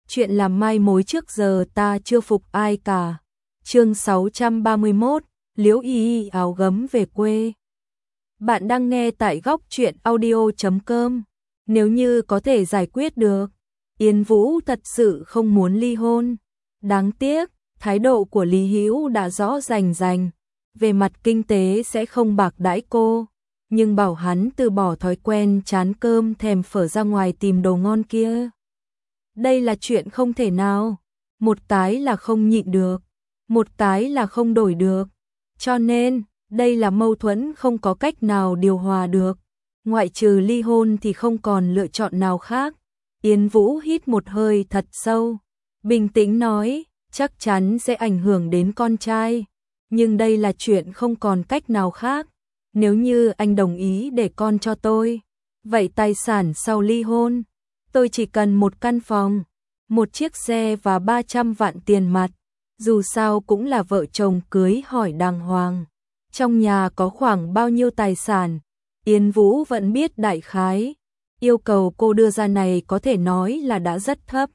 chuyện làm mai mối trước giờ ta chưa phục ai cả. Chương 631, Liễu Y áo gấm về quê. Bạn đang nghe tại góc truyện audio.com. Nếu như có thể giải quyết được, Yến Vũ thật sự không muốn ly hôn. Đáng tiếc, thái độ của Lý Hữu đã rõ rành rành, về mặt kinh tế sẽ không bạc đãi cô, nhưng bảo hắn từ bỏ thói quen chán cơm thèm phở ra ngoài tìm đồ ngon kia. Đây là chuyện không thể nào, một cái là không nhịn được, một cái là không đổi được, cho nên đây là mâu thuẫn không có cách nào điều hòa được, ngoại trừ ly hôn thì không còn lựa chọn nào khác. Yến Vũ hít một hơi thật sâu, bình tĩnh nói, chắc chắn sẽ ảnh hưởng đến con trai, nhưng đây là chuyện không còn cách nào khác. Nếu như anh đồng ý để con cho tôi, vậy tài sản sau ly hôn, tôi chỉ cần một căn phòng, một chiếc xe và 300 vạn tiền mặt, dù sao cũng là vợ chồng cưới hỏi đàng hoàng. Trong nhà có khoảng bao nhiêu tài sản, Yến Vũ vẫn biết đại khái, yêu cầu cô đưa ra này có thể nói là đã rất thấp.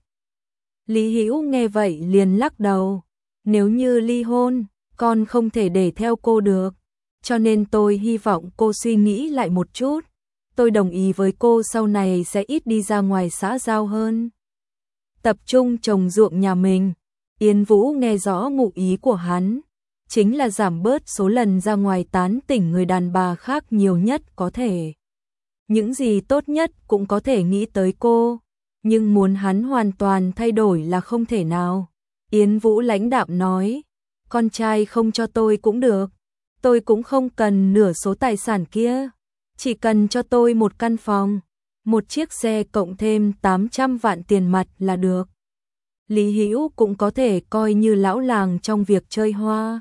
Lý Hữu nghe vậy liền lắc đầu, nếu như ly hôn, con không thể để theo cô được, cho nên tôi hy vọng cô suy nghĩ lại một chút. Tôi đồng ý với cô sau này sẽ ít đi ra ngoài xã giao hơn, tập trung trồng ruộng nhà mình. Yến Vũ nghe rõ ngụ ý của hắn, chính là giảm bớt số lần ra ngoài tán tỉnh người đàn bà khác nhiều nhất có thể. Những gì tốt nhất cũng có thể nghĩ tới cô, nhưng muốn hắn hoàn toàn thay đổi là không thể nào. Yến Vũ lãnh đạm nói, con trai không cho tôi cũng được, tôi cũng không cần nửa số tài sản kia, chỉ cần cho tôi một căn phòng, một chiếc xe cộng thêm 800 vạn tiền mặt là được. Lý Hữu cũng có thể coi như lão làng trong việc chơi hoa,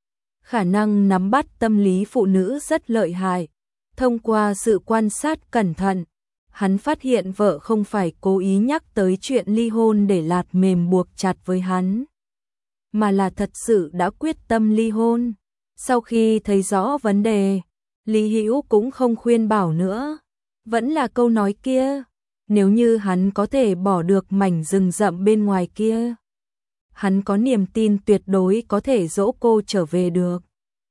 khả năng nắm bắt tâm lý phụ nữ rất lợi hại. Thông qua sự quan sát cẩn thận, hắn phát hiện vợ không phải cố ý nhắc tới chuyện ly hôn để lạt mềm buộc chặt với hắn, mà là thật sự đã quyết tâm ly hôn. Sau khi thấy rõ vấn đề, Lý Hữu cũng không khuyên bảo nữa, vẫn là câu nói kia, nếu như hắn có thể bỏ được mảnh rừng rậm bên ngoài kia, hắn có niềm tin tuyệt đối có thể dỗ cô trở về được.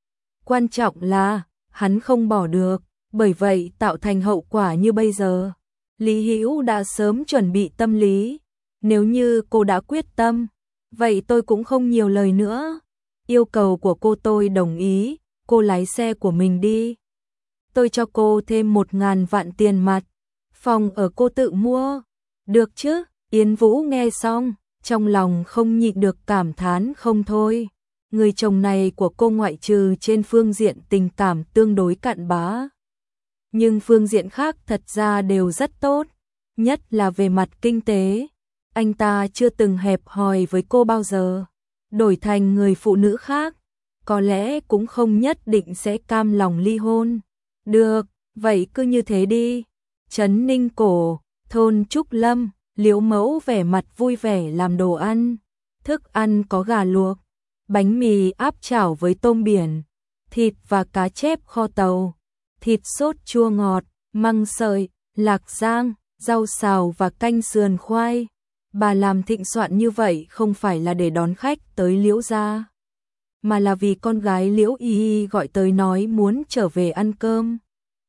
Quan trọng là, hắn không bỏ được, bởi vậy tạo thành hậu quả như bây giờ. Lý Hữu đã sớm chuẩn bị tâm lý, nếu như cô đã quyết tâm, vậy tôi cũng không nhiều lời nữa. Yêu cầu của cô tôi đồng ý, cô lái xe của mình đi. Tôi cho cô thêm 1.000 vạn tiền mặt, phòng ở cô tự mua. Được chứ? Yến Vũ nghe xong, trong lòng không nhịn được cảm thán không thôi. Người chồng này của cô ngoại trừ trên phương diện tình cảm tương đối cặn bã, nhưng phương diện khác thật ra đều rất tốt, nhất là về mặt kinh tế. Anh ta chưa từng hẹp hòi với cô bao giờ. Đổi thành người phụ nữ khác, có lẽ cũng không nhất định sẽ cam lòng ly hôn. Được, vậy cứ như thế đi. Trấn Ninh Cổ, thôn Trúc Lâm, Liễu Mẫu vẻ mặt vui vẻ làm đồ ăn. Thức ăn có gà luộc, bánh mì áp chảo với tôm biển, thịt và cá chép kho tàu, thịt sốt chua ngọt, măng sợi, lạc rang, rau xào và canh sườn khoai. Bà làm thịnh soạn như vậy không phải là để đón khách tới Liễu gia, mà là vì con gái Liễu Y gọi tới nói muốn trở về ăn cơm.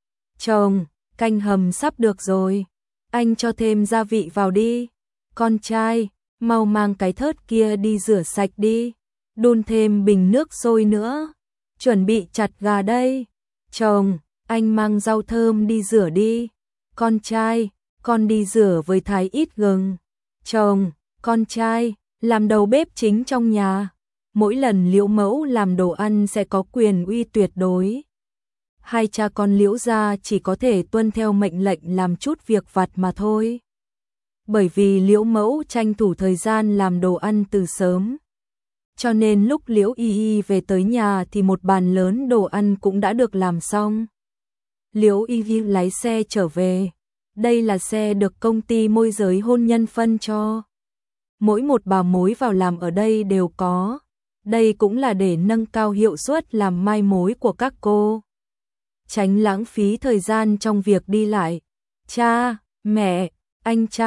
Chồng, canh hầm sắp được rồi, anh cho thêm gia vị vào đi. Con trai, mau mang cái thớt kia đi rửa sạch đi, đun thêm bình nước sôi nữa, chuẩn bị chặt gà đây. Chồng, anh mang rau thơm đi rửa đi. Con trai, con đi rửa với thái ít gừng. Chồng, con trai, làm đầu bếp chính trong nhà. Mỗi lần Liễu Mẫu làm đồ ăn sẽ có quyền uy tuyệt đối. Hai cha con Liễu gia chỉ có thể tuân theo mệnh lệnh làm chút việc vặt mà thôi. Bởi vì Liễu Mẫu tranh thủ thời gian làm đồ ăn từ sớm, cho nên lúc Liễu Y về tới nhà thì một bàn lớn đồ ăn cũng đã được làm xong. Liễu Y lái xe trở về. Đây là xe được công ty môi giới hôn nhân phân cho. Mỗi một bà mối vào làm ở đây đều có. Đây cũng là để nâng cao hiệu suất làm mai mối của các cô, tránh lãng phí thời gian trong việc đi lại. Cha, mẹ, anh trai,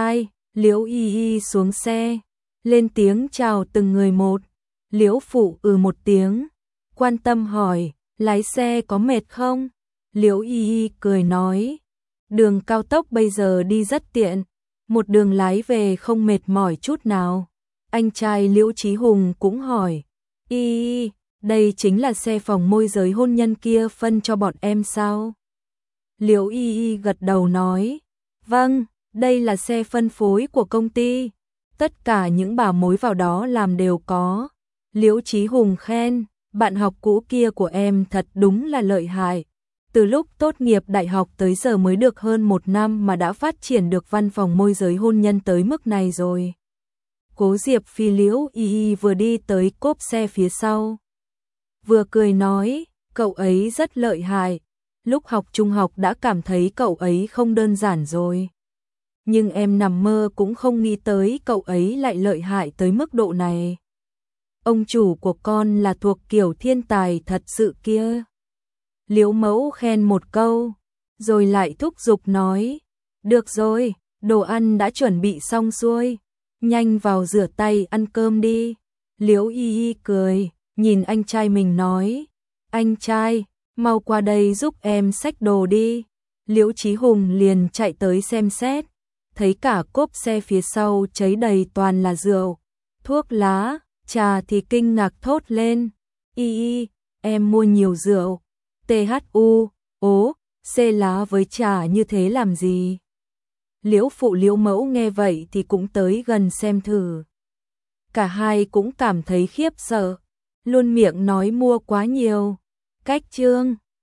Liễu Y Y xuống xe, lên tiếng chào từng người một. Liễu Phụ một tiếng, quan tâm hỏi, lái xe có mệt không? Liễu Y Y cười nói, đường cao tốc bây giờ đi rất tiện, một đường lái về không mệt mỏi chút nào. Anh trai Liễu Chí Hùng cũng hỏi, Y Y, đây chính là xe phòng môi giới hôn nhân kia phân cho bọn em sao? Liễu Y Y gật đầu nói, vâng, đây là xe phân phối của công ty, tất cả những bảo mối vào đó làm đều có. Liễu Chí Hùng khen, bạn học cũ kia của em thật đúng là lợi hại. Từ lúc tốt nghiệp đại học tới giờ mới được hơn 1 năm mà đã phát triển được văn phòng môi giới hôn nhân tới mức này rồi. Cố Diệp Phi Liễu Y Y vừa đi tới cốp xe phía sau, vừa cười nói, cậu ấy rất lợi hại. Lúc học trung học đã cảm thấy cậu ấy không đơn giản rồi. Nhưng em nằm mơ cũng không nghĩ tới cậu ấy lại lợi hại tới mức độ này. Ông chủ của con là thuộc kiểu thiên tài thật sự kia. Liễu Mẫu khen một câu, rồi lại thúc giục nói, được rồi, đồ ăn đã chuẩn bị xong xuôi, nhanh vào rửa tay ăn cơm đi. Liễu Y Y cười, nhìn anh trai mình nói, anh trai, mau qua đây giúp em xách đồ đi. Liễu Chí Hùng liền chạy tới xem xét, thấy cả cốp xe phía sau cháy đầy toàn là rượu, thuốc lá, trà thì kinh ngạc thốt lên, Y Y, em mua nhiều rượu, THU, C lá với trà như thế làm gì? Liễu Phụ Liễu Mẫu nghe vậy thì cũng tới gần xem thử. Cả hai cũng cảm thấy khiếp sợ, luôn miệng nói mua quá nhiều. Cách chương